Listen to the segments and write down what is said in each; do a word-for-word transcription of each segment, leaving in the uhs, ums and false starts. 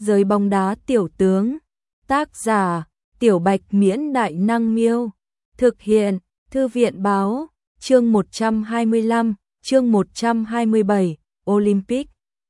Giới bóng đá tiểu tướng. Tác giả: Tiểu Bạch Miễn Đại Năng Miêu. Thực hiện: Thư viện báo. Chương một trăm hai mươi lăm, chương một trăm hai mươi bảy, Olympic.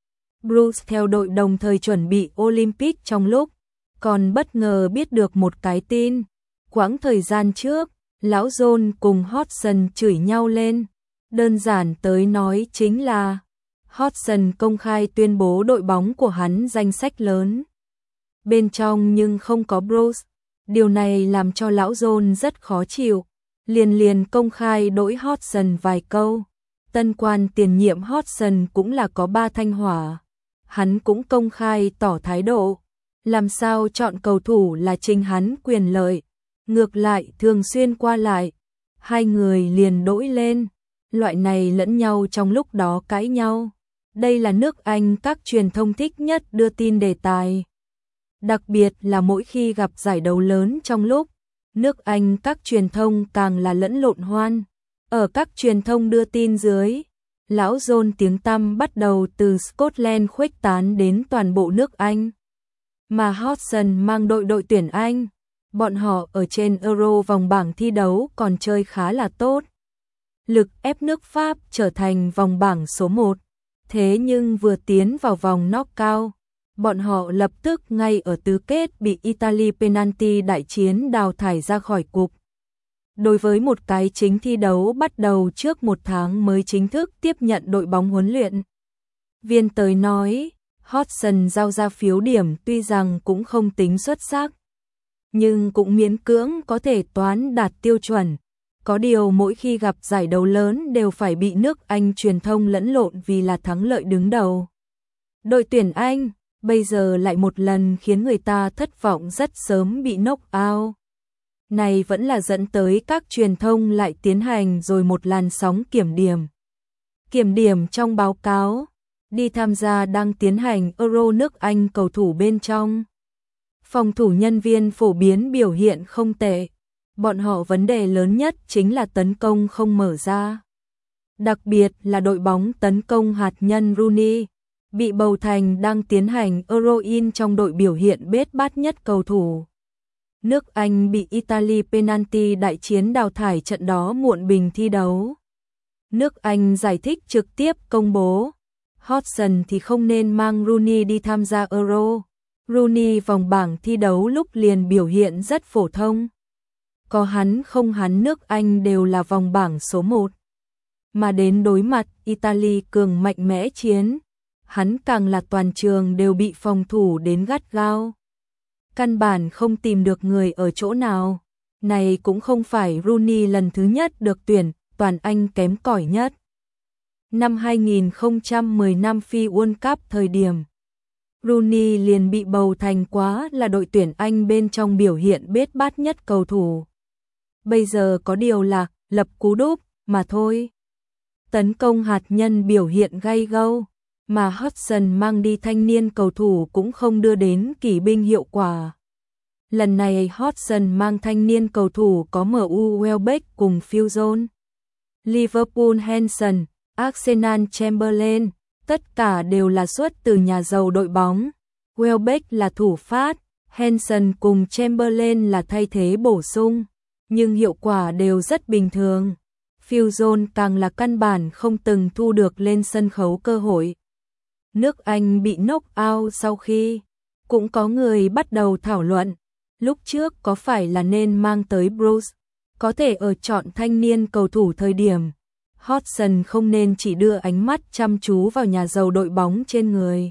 Bruce theo đội đồng thời chuẩn bị Olympic trong lúc còn bất ngờ biết được một cái tin. Quãng thời gian trước, lão John cùng Hodgson chửi nhau lên. Đơn giản tới nói chính là Hodgson công khai tuyên bố đội bóng của hắn danh sách lớn bên trong nhưng không có Bruce. Điều này làm cho lão John rất khó chịu, liền liền công khai đổi Hodgson vài câu. Tân quan tiền nhiệm Hodgson cũng là có ba thanh hỏa. Hắn cũng công khai tỏ thái độ, làm sao chọn cầu thủ là chính hắn quyền lợi. Ngược lại thường xuyên qua lại, hai người liền đổi lên. Loại này lẫn nhau trong lúc đó cãi nhau. Đây là nước Anh các truyền thông thích nhất đưa tin đề tài. Đặc biệt là mỗi khi gặp giải đấu lớn trong lúc, nước Anh các truyền thông càng là lẫn lộn hoan. Ở các truyền thông đưa tin dưới, lão John tiếng tăm bắt đầu từ Scotland khuếch tán đến toàn bộ nước Anh. Mà Hodgson mang đội đội tuyển Anh, bọn họ ở trên Euro vòng bảng thi đấu còn chơi khá là tốt. Lực ép nước Pháp trở thành vòng bảng số một. Thế nhưng vừa tiến vào vòng knockout, bọn họ lập tức ngay ở tứ kết bị Italy penalty đại chiến đào thải ra khỏi cục. Đối với một cái chính thi đấu bắt đầu trước một tháng mới chính thức tiếp nhận đội bóng huấn luyện viên tới nói, Hodgson giao ra phiếu điểm tuy rằng cũng không tính xuất sắc, nhưng cũng miễn cưỡng có thể toán đạt tiêu chuẩn. Có điều mỗi khi gặp giải đấu lớn đều phải bị nước Anh truyền thông lẫn lộn vì là thắng lợi đứng đầu. Đội tuyển Anh bây giờ lại một lần khiến người ta thất vọng rất sớm bị knock out. Này vẫn là dẫn tới các truyền thông lại tiến hành rồi một làn sóng kiểm điểm. Kiểm điểm trong báo cáo, đi tham gia đang tiến hành Euro nước Anh cầu thủ bên trong. Phòng thủ nhân viên phổ biến biểu hiện không tệ. Bọn họ vấn đề lớn nhất chính là tấn công không mở ra. Đặc biệt là đội bóng tấn công hạt nhân Rooney, bị bầu thành đang tiến hành Euro in trong đội biểu hiện bết bát nhất cầu thủ. Nước Anh bị Italy penalty đại chiến đào thải trận đó muộn bình thi đấu. Nước Anh giải thích trực tiếp công bố, Hodgson thì không nên mang Rooney đi tham gia Euro. Rooney vòng bảng thi đấu lúc liền biểu hiện rất phổ thông. Có hắn không hắn nước Anh đều là vòng bảng số một. Mà đến đối mặt Italy cường mạnh mẽ chiến, hắn càng là toàn trường đều bị phòng thủ đến gắt gao. Căn bản không tìm được người ở chỗ nào. Này cũng không phải Rooney lần thứ nhất được tuyển, toàn Anh kém cỏi nhất. Năm hai nghìn không trăm mười lăm phi World Cup thời điểm, Rooney liền bị bầu thành quá là đội tuyển Anh bên trong biểu hiện bết bát nhất cầu thủ. Bây giờ có điều là lập cú đúp mà thôi. Tấn công hạt nhân biểu hiện gay gâu, mà Hodgson mang đi thanh niên cầu thủ cũng không đưa đến kỷ binh hiệu quả. Lần này Hodgson mang thanh niên cầu thủ có em u Welbeck cùng Phil Jones, Liverpool Henson, Arsenal Chamberlain, tất cả đều là xuất từ nhà giàu đội bóng. Welbeck là thủ phát, Henson cùng Chamberlain là thay thế bổ sung, nhưng hiệu quả đều rất bình thường. Phil Jones càng là căn bản không từng thu được lên sân khấu cơ hội. Nước Anh bị knock out sau khi, cũng có người bắt đầu thảo luận, lúc trước có phải là nên mang tới Bruce, có thể ở chọn thanh niên cầu thủ thời điểm, Hodgson không nên chỉ đưa ánh mắt chăm chú vào nhà giàu đội bóng trên người.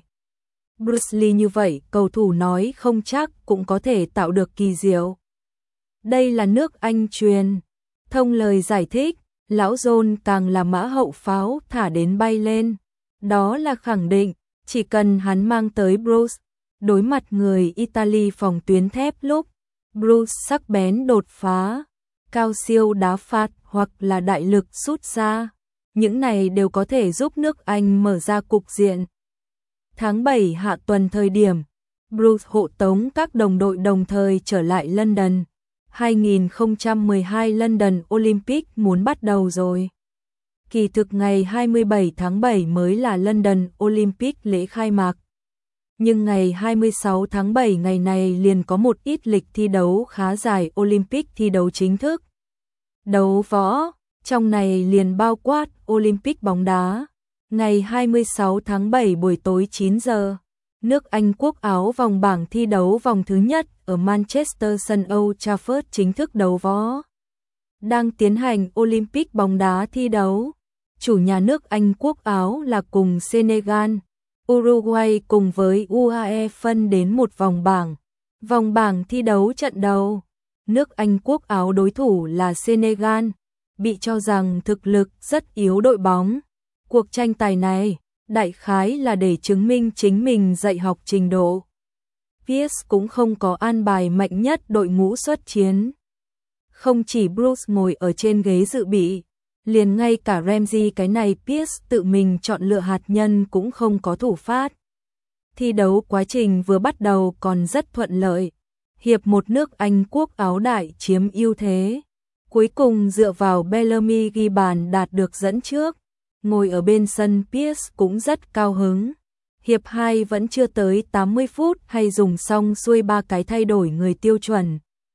Bruce Lee như vậy, cầu thủ nói không chắc cũng có thể tạo được kỳ diệu. Đây là nước Anh truyền thông lời giải thích, lão John càng là mã hậu pháo thả đến bay lên. Đó là khẳng định, chỉ cần hắn mang tới Bruce, đối mặt người Italy phòng tuyến thép lúc, Bruce sắc bén đột phá, cao siêu đá phạt hoặc là đại lực sút ra, những này đều có thể giúp nước Anh mở ra cục diện. Tháng bảy hạ tuần thời điểm, Bruce hộ tống các đồng đội đồng thời trở lại London. hai nghìn không trăm mười hai London Olympic muốn bắt đầu rồi. Kỳ thực ngày hai mươi bảy tháng bảy mới là London Olympic lễ khai mạc. Nhưng ngày hai mươi sáu tháng bảy ngày này liền có một ít lịch thi đấu khá dài Olympic thi đấu chính thức. Đấu võ, trong này liền bao quát Olympic bóng đá. Ngày hai mươi sáu tháng bảy buổi tối chín giờ, nước Anh quốc áo vòng bảng thi đấu vòng thứ nhất ở Manchester sân Old Trafford chính thức đấu võ. Đang tiến hành Olympic bóng đá thi đấu. Chủ nhà nước Anh quốc áo là cùng Senegal, Uruguay cùng với u a e phân đến một vòng bảng. Vòng bảng thi đấu trận đầu, nước Anh quốc áo đối thủ là Senegal, bị cho rằng thực lực rất yếu đội bóng. Cuộc tranh tài này, đại khái là để chứng minh chính mình dạy học trình độ. Pierce cũng không có an bài mạnh nhất đội ngũ xuất chiến. Không chỉ Bruce ngồi ở trên ghế dự bị, liền ngay cả Ramsey cái này Pierce tự mình chọn lựa hạt nhân cũng không có thủ phát. Thi đấu quá trình vừa bắt đầu còn rất thuận lợi. Hiệp một nước Anh quốc áo đại chiếm ưu thế. Cuối cùng dựa vào Bellamy ghi bàn đạt được dẫn trước. Ngồi ở bên sân Pierce cũng rất cao hứng. Hiệp hai vẫn chưa tới tám mươi phút hay dùng xong xuôi ba cái thay đổi người tiêu chuẩn.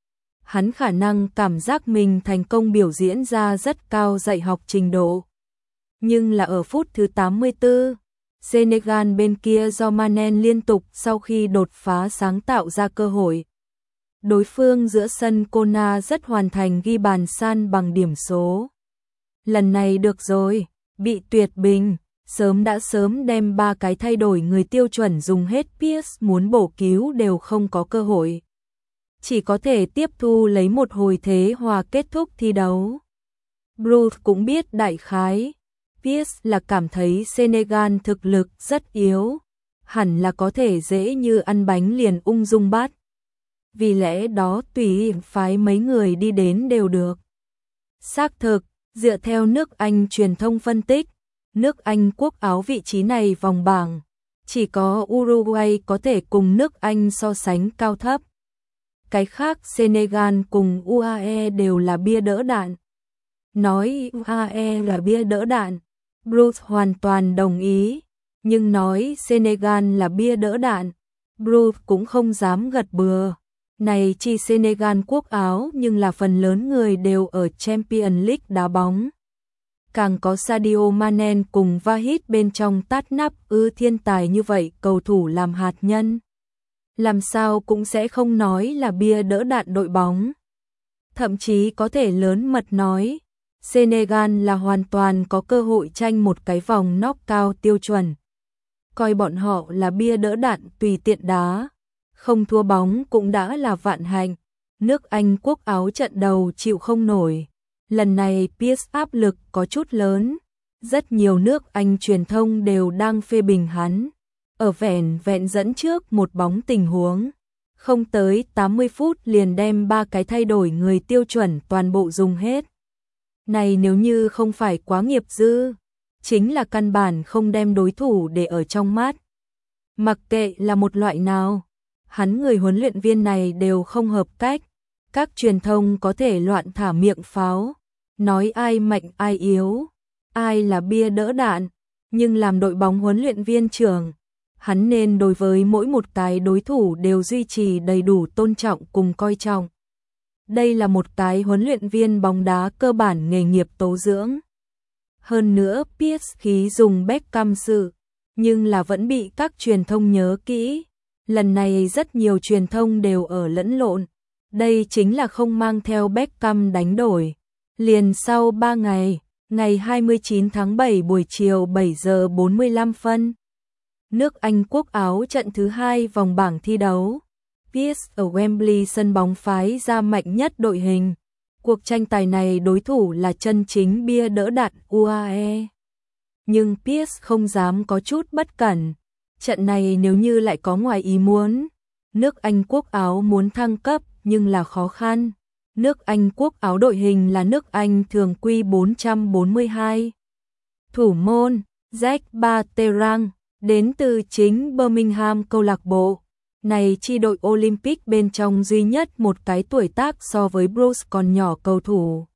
Hắn khả năng cảm giác mình thành công biểu diễn ra rất cao dạy học trình độ. Nhưng là ở phút thứ tám mươi tư, Senegal bên kia do Manen liên tục sau khi đột phá sáng tạo ra cơ hội. Đối phương giữa sân Kona rất hoàn thành ghi bàn san bằng điểm số. Lần này được rồi, bị tuyệt bình, sớm đã sớm đem ba cái thay đổi người tiêu chuẩn dùng hết, Pierce muốn bổ cứu đều không có cơ hội. Chỉ có thể tiếp thu lấy một hồi thế hòa kết thúc thi đấu. Bruce cũng biết đại khái, Pierce là cảm thấy Senegal thực lực rất yếu, hẳn là có thể dễ như ăn bánh liền ung dung bắt. Vì lẽ đó tùy phái mấy người đi đến đều được. Xác thực, dựa theo nước Anh truyền thông phân tích, nước Anh quốc áo vị trí này vòng bảng, chỉ có Uruguay có thể cùng nước Anh so sánh cao thấp. Cái khác Senegal cùng u a e đều là bia đỡ đạn. Nói u a e là bia đỡ đạn, Bruce hoàn toàn đồng ý, nhưng nói Senegal là bia đỡ đạn, Bruce cũng không dám gật bừa. Này chi Senegal quốc áo nhưng là phần lớn người đều ở Champions League đá bóng. Càng có Sadio Mane cùng Vahid bên trong tát nắp ư thiên tài như vậy cầu thủ làm hạt nhân. Làm sao cũng sẽ không nói là bia đỡ đạn đội bóng. Thậm chí có thể lớn mật nói, Senegal là hoàn toàn có cơ hội tranh một cái vòng knock-out tiêu chuẩn. Coi bọn họ là bia đỡ đạn tùy tiện đá, không thua bóng cũng đã là vạn hạnh. Nước Anh quốc áo trận đầu chịu không nổi. Lần này Pierce áp lực có chút lớn. Rất nhiều nước Anh truyền thông đều đang phê bình hắn. Ở vẻn vẹn dẫn trước một bóng tình huống. Không tới tám mươi phút liền đem ba cái thay đổi người tiêu chuẩn toàn bộ dùng hết. Này nếu như không phải quá nghiệp dư, chính là căn bản không đem đối thủ để ở trong mắt. Mặc kệ là một loại nào, hắn người huấn luyện viên này đều không hợp cách. Các truyền thông có thể loạn thả miệng pháo, nói ai mạnh ai yếu, ai là bia đỡ đạn, nhưng làm đội bóng huấn luyện viên trưởng, hắn nên đối với mỗi một cái đối thủ đều duy trì đầy đủ tôn trọng cùng coi trọng. Đây là một cái huấn luyện viên bóng đá cơ bản nghề nghiệp tố dưỡng. Hơn nữa Pierce khí dùng Beckham sự, nhưng là vẫn bị các truyền thông nhớ kỹ. Lần này rất nhiều truyền thông đều ở lẫn lộn. Đây chính là không mang theo Beckham đánh đổi. Liền sau ba ngày, ngày hai mươi chín tháng bảy buổi chiều bảy giờ bốn mươi lăm phân. Nước Anh quốc áo trận thứ hai vòng bảng thi đấu. Pierce ở Wembley sân bóng phái ra mạnh nhất đội hình. Cuộc tranh tài này đối thủ là chân chính bia đỡ đạn u a e. Nhưng Pierce không dám có chút bất cẩn. Trận này nếu như lại có ngoài ý muốn, nước Anh quốc áo muốn thăng cấp nhưng là khó khăn. Nước Anh quốc áo đội hình là nước Anh thường quy bốn trăm bốn mươi hai. Thủ môn, Jack Barterang, đến từ chính Birmingham câu lạc bộ. Này chi đội Olympic bên trong duy nhất một cái tuổi tác so với Bruce còn nhỏ cầu thủ.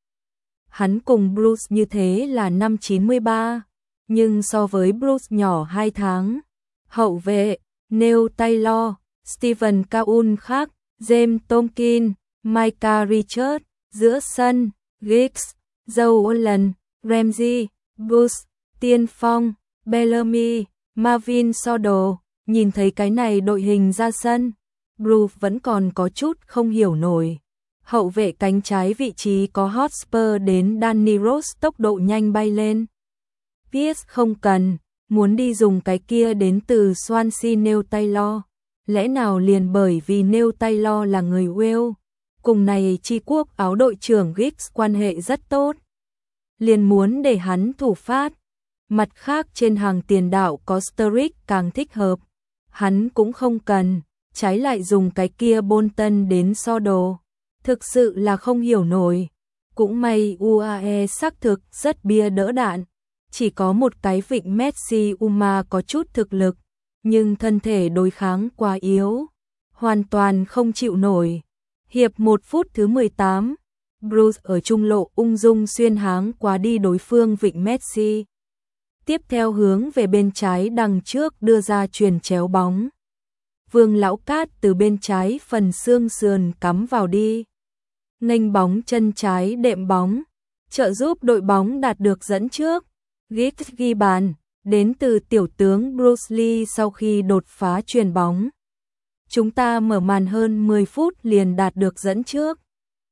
Hắn cùng Bruce như thế là năm chín mươi ba, nhưng so với Bruce nhỏ hai tháng. Hậu vệ, Neil Taylor, Stephen Caun khác, James Tomkin, Micah Richards, giữa sân, Giggs, Joe Allen, Ramsey, Bush, Tiên Phong, Bellamy, Marvin Sordell. Nhìn thấy cái này đội hình ra sân, Bruce vẫn còn có chút không hiểu nổi. Hậu vệ cánh trái vị trí có Hotspur đến Danny Rose tốc độ nhanh bay lên. Pierce không cần, muốn đi dùng cái kia đến từ Swansea Neil Taylor. Lẽ nào liền bởi vì Neil Taylor là người Wales, cùng này chi quốc áo đội trưởng Giggs quan hệ rất tốt, liền muốn để hắn thủ phát. Mặt khác trên hàng tiền đạo có Sturridge càng thích hợp, hắn cũng không cần, trái lại dùng cái kia Bolton đến Sordell. Thực sự là không hiểu nổi. Cũng may u a e xác thực rất bia đỡ đạn, chỉ có một cái vịnh Messi Uma có chút thực lực, nhưng thân thể đối kháng quá yếu, hoàn toàn không chịu nổi. Hiệp một phút thứ mười tám, Bruce ở trung lộ ung dung xuyên háng qua đi đối phương vịnh Messi. Tiếp theo hướng về bên trái đằng trước đưa ra chuyền chéo bóng. Vương Lão Cát từ bên trái phần xương sườn cắm vào đi. Nghênh bóng chân trái đệm bóng, trợ giúp đội bóng đạt được dẫn trước. Giggs ghi bàn, đến từ tiểu tướng Bruce Lee sau khi đột phá chuyền bóng. Chúng ta mở màn hơn mười phút liền đạt được dẫn trước.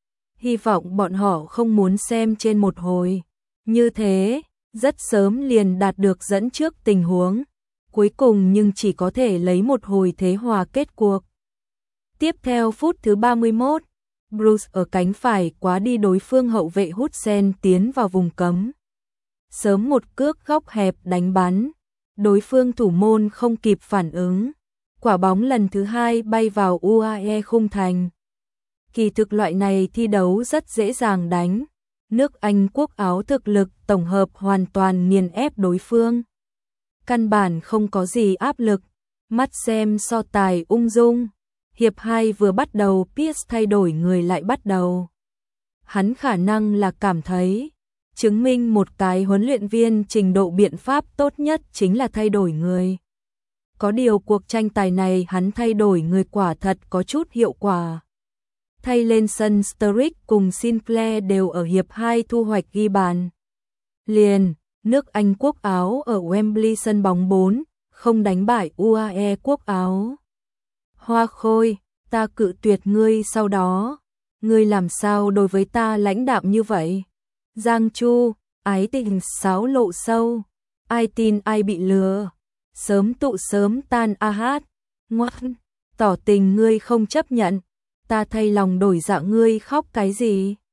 Hy vọng bọn họ không muốn xem trên một hồi. Như thế, rất sớm liền đạt được dẫn trước tình huống. Cuối cùng nhưng chỉ có thể lấy một hồi thế hòa kết cuộc. Tiếp theo phút thứ ba mươi mốt, Bruce ở cánh phải quá đi đối phương hậu vệ Hudson tiến vào vùng cấm. Sớm một cước góc hẹp đánh bắn, đối phương thủ môn không kịp phản ứng. Quả bóng lần thứ hai bay vào u a e khung thành. Kỳ thực loại này thi đấu rất dễ dàng đánh. Nước Anh quốc áo thực lực tổng hợp hoàn toàn nghiền ép đối phương. Căn bản không có gì áp lực, mắt xem so tài ung dung. Hiệp hai vừa bắt đầu Pierce thay đổi người lại bắt đầu. Hắn khả năng là cảm thấy, chứng minh một cái huấn luyện viên trình độ biện pháp tốt nhất chính là thay đổi người. Có điều cuộc tranh tài này hắn thay đổi người quả thật có chút hiệu quả. Thay lên sân Sturridge cùng Sinclair đều ở hiệp hai thu hoạch ghi bàn. Liền, nước Anh quốc áo ở Wembley sân bóng bốn, không đánh bại u a e quốc áo. Hoa Khôi, ta cự tuyệt ngươi sau đó. Ngươi làm sao đối với ta lãnh đạm như vậy? Giang Chu, ái tình sáo lộ sâu. Ai tin ai bị lừa. Sớm tụ sớm tan a hát. Ngoan, tỏ tình ngươi không chấp nhận. Ta thay lòng đổi dạ ngươi khóc cái gì?